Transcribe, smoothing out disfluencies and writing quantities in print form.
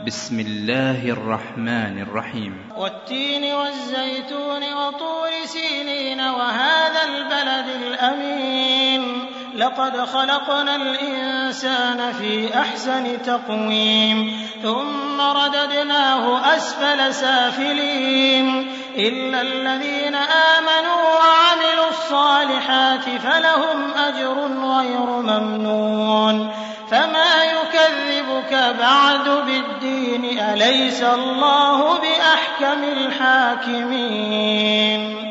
بسم الله الرحمن الرحيم. والتين والزيتون وطور سينين وهذا البلد الأمين لقد خلقنا الإنسان في أحسن تقويم ثم رددناه أسفل سافلين إلا الذين آمنوا وعملوا الصالحات فلهم أجر غير ممنون فما يكذبك بعد بالدين أليس الله بأحكم الحاكمين